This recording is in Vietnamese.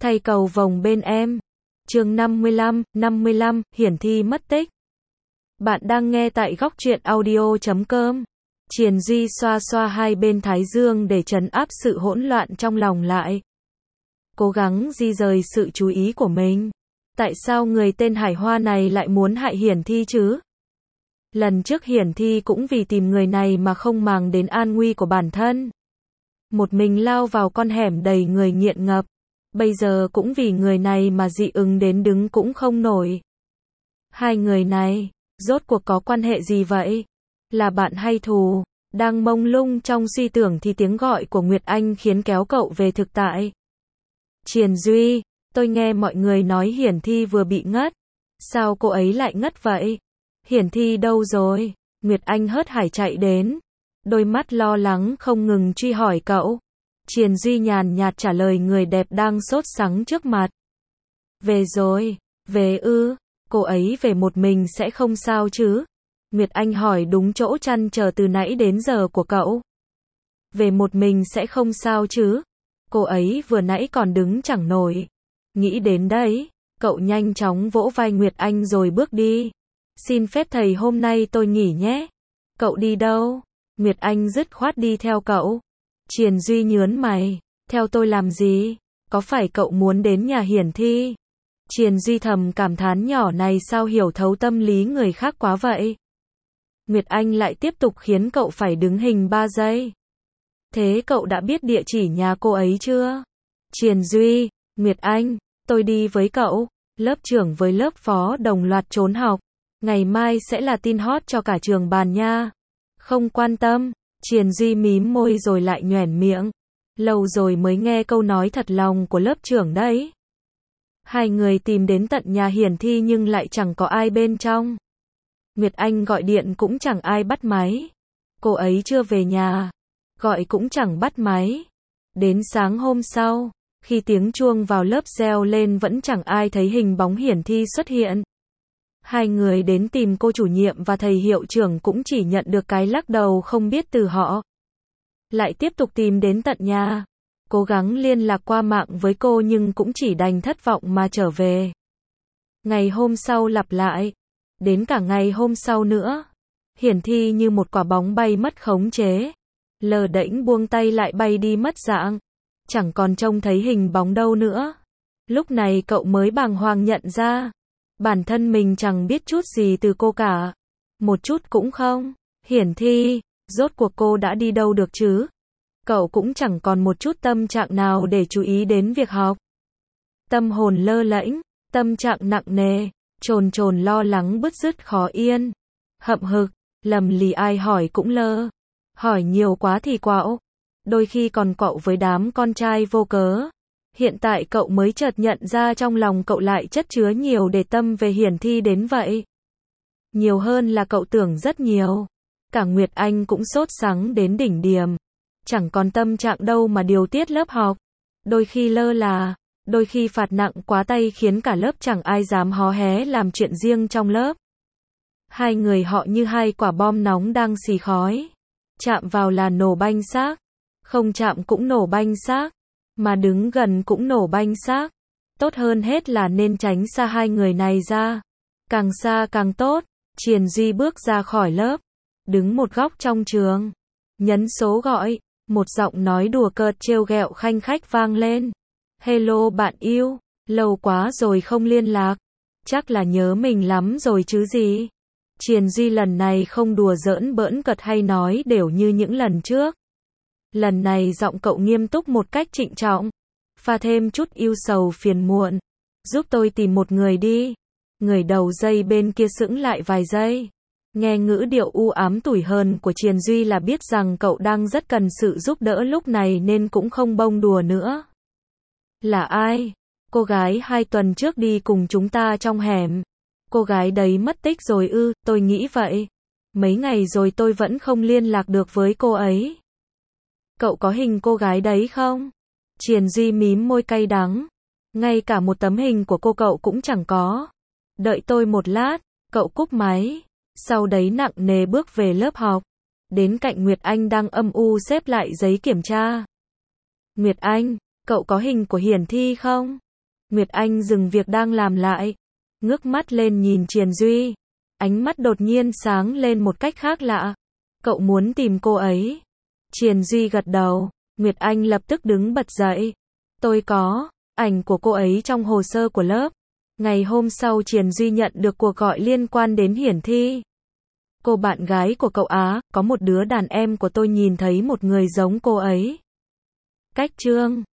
Thay cầu vồng bên em. Chương 55, Hiển Thi mất tích. Bạn đang nghe tại góc truyện audio.com. Triền Duy xoa xoa hai bên thái dương để trấn áp sự hỗn loạn trong lòng lại. Cố gắng di rời sự chú ý của mình. Tại sao người tên Hải Hoa này lại muốn hại Hiển Thi chứ? Lần trước Hiển Thi cũng vì tìm người này mà không màng đến an nguy của bản thân. Một mình lao vào con hẻm đầy người nghiện ngập. Bây giờ cũng vì người này mà dị ứng đến đứng cũng không nổi. Hai người này, rốt cuộc có quan hệ gì vậy? Là bạn hay thù? Đang mông lung trong suy tưởng thì tiếng gọi của Nguyệt Anh khiến kéo cậu về thực tại. Triền Duy, tôi nghe mọi người nói Hiển Thi vừa bị ngất. Sao cô ấy lại ngất vậy? Hiển Thi đâu rồi? Nguyệt Anh hớt hải chạy đến. Đôi mắt lo lắng không ngừng truy hỏi cậu. Triền Duy nhàn nhạt trả lời người đẹp đang sốt sắng trước mặt. Về rồi, về ư, cô ấy về một mình sẽ không sao chứ? Nguyệt Anh hỏi đúng chỗ trăn trở từ nãy đến giờ của cậu. Về một mình sẽ không sao chứ? Cô ấy vừa nãy còn đứng chẳng nổi. Nghĩ đến đấy, cậu nhanh chóng vỗ vai Nguyệt Anh rồi bước đi. Xin phép thầy hôm nay tôi nghỉ nhé. Cậu đi đâu? Nguyệt Anh dứt khoát đi theo cậu. Triền Duy nhớn mày, theo tôi làm gì? Có phải cậu muốn đến nhà Hiển Thi? Triền Duy thầm cảm thán nhỏ này sao hiểu thấu tâm lý người khác quá vậy? Nguyệt Anh lại tiếp tục khiến cậu phải đứng hình 3 giây. Thế cậu đã biết địa chỉ nhà cô ấy chưa? Triền Duy, Nguyệt Anh, tôi đi với cậu. Lớp trưởng với lớp phó đồng loạt trốn học. Ngày mai sẽ là tin hot cho cả trường bàn nha. Không quan tâm. Triền Duy mím môi rồi lại nhoẻn miệng. Lâu rồi mới nghe câu nói thật lòng của lớp trưởng đấy. Hai người tìm đến tận nhà Hiển Thi nhưng lại chẳng có ai bên trong. Nguyệt Anh gọi điện cũng chẳng ai bắt máy. Cô ấy chưa về nhà. Gọi cũng chẳng bắt máy. Đến sáng hôm sau, khi tiếng chuông vào lớp reo lên vẫn chẳng ai thấy hình bóng Hiển Thi xuất hiện. Hai người đến tìm cô chủ nhiệm và thầy hiệu trưởng cũng chỉ nhận được cái lắc đầu không biết từ họ. Lại tiếp tục tìm đến tận nhà. Cố gắng liên lạc qua mạng với cô nhưng cũng chỉ đành thất vọng mà trở về. Ngày hôm sau lặp lại. Đến cả ngày hôm sau nữa. Hiển Thi như một quả bóng bay mất khống chế. Lờ đễnh buông tay lại bay đi mất dạng. Chẳng còn trông thấy hình bóng đâu nữa. Lúc này cậu mới bàng hoàng nhận ra. Bản thân mình chẳng biết chút gì từ cô cả. Một chút cũng không. Hiển Thi, rốt cuộc cô đã đi đâu được chứ? Cậu cũng chẳng còn một chút tâm trạng nào để chú ý đến việc học. Tâm hồn lơ lễnh, tâm trạng nặng nề, chồn chồn lo lắng bứt rứt khó yên. Hậm hực, lầm lì ai hỏi cũng lơ. Hỏi nhiều quá thì quạo. Đôi khi còn quạo với đám con trai vô cớ. Hiện tại cậu mới chợt nhận ra trong lòng cậu lại chất chứa nhiều để tâm về Hiển Thi đến vậy. Nhiều hơn là cậu tưởng rất nhiều. Cả Nguyệt Anh cũng sốt sắng đến đỉnh điểm. Chẳng còn tâm trạng đâu mà điều tiết lớp học. Đôi khi lơ là, đôi khi phạt nặng quá tay khiến cả lớp chẳng ai dám hó hé làm chuyện riêng trong lớp. Hai người họ như hai quả bom nóng đang xì khói. Chạm vào là nổ banh xác. Không chạm cũng nổ banh xác. Mà đứng gần cũng nổ banh xác. Tốt hơn hết là nên tránh xa hai người này ra. Càng xa càng tốt. Triền Duy bước ra khỏi lớp. Đứng một góc trong trường. Nhấn số gọi. Một giọng nói đùa cợt trêu ghẹo khanh khách vang lên. Hello bạn yêu. Lâu quá rồi không liên lạc. Chắc là nhớ mình lắm rồi chứ gì. Triền Duy lần này không đùa giỡn bỡn cợt hay nói đều như những lần trước. Lần này giọng cậu nghiêm túc một cách trịnh trọng. Pha thêm chút ưu sầu phiền muộn. Giúp tôi tìm một người đi. Người đầu dây bên kia sững lại vài giây. Nghe ngữ điệu u ám tủi hờn của Triền Duy là biết rằng cậu đang rất cần sự giúp đỡ lúc này nên cũng không bông đùa nữa. Là ai? Cô gái 2 tuần trước đi cùng chúng ta trong hẻm. Cô gái đấy mất tích rồi ư? Tôi nghĩ vậy. Mấy ngày rồi tôi vẫn không liên lạc được với cô ấy. Cậu có hình cô gái đấy không? Triền Duy mím môi cay đắng. Ngay cả một tấm hình của cô cậu cũng chẳng có. Đợi tôi một lát, cậu cúp máy. Sau đấy nặng nề bước về lớp học. Đến cạnh Nguyệt Anh đang âm u xếp lại giấy kiểm tra. Nguyệt Anh, cậu có hình của Hiển Thi không? Nguyệt Anh dừng việc đang làm lại, ngước mắt lên nhìn Triền Duy. Ánh mắt đột nhiên sáng lên một cách khác lạ. Cậu muốn tìm cô ấy? Triền Duy gật đầu. Nguyệt Anh lập tức đứng bật dậy. Tôi có ảnh của cô ấy trong hồ sơ của lớp. Ngày hôm sau Triền Duy nhận được cuộc gọi liên quan đến Hiển Thi. Cô bạn gái của cậu á, có một đứa đàn em của tôi nhìn thấy một người giống cô ấy. Cách Trương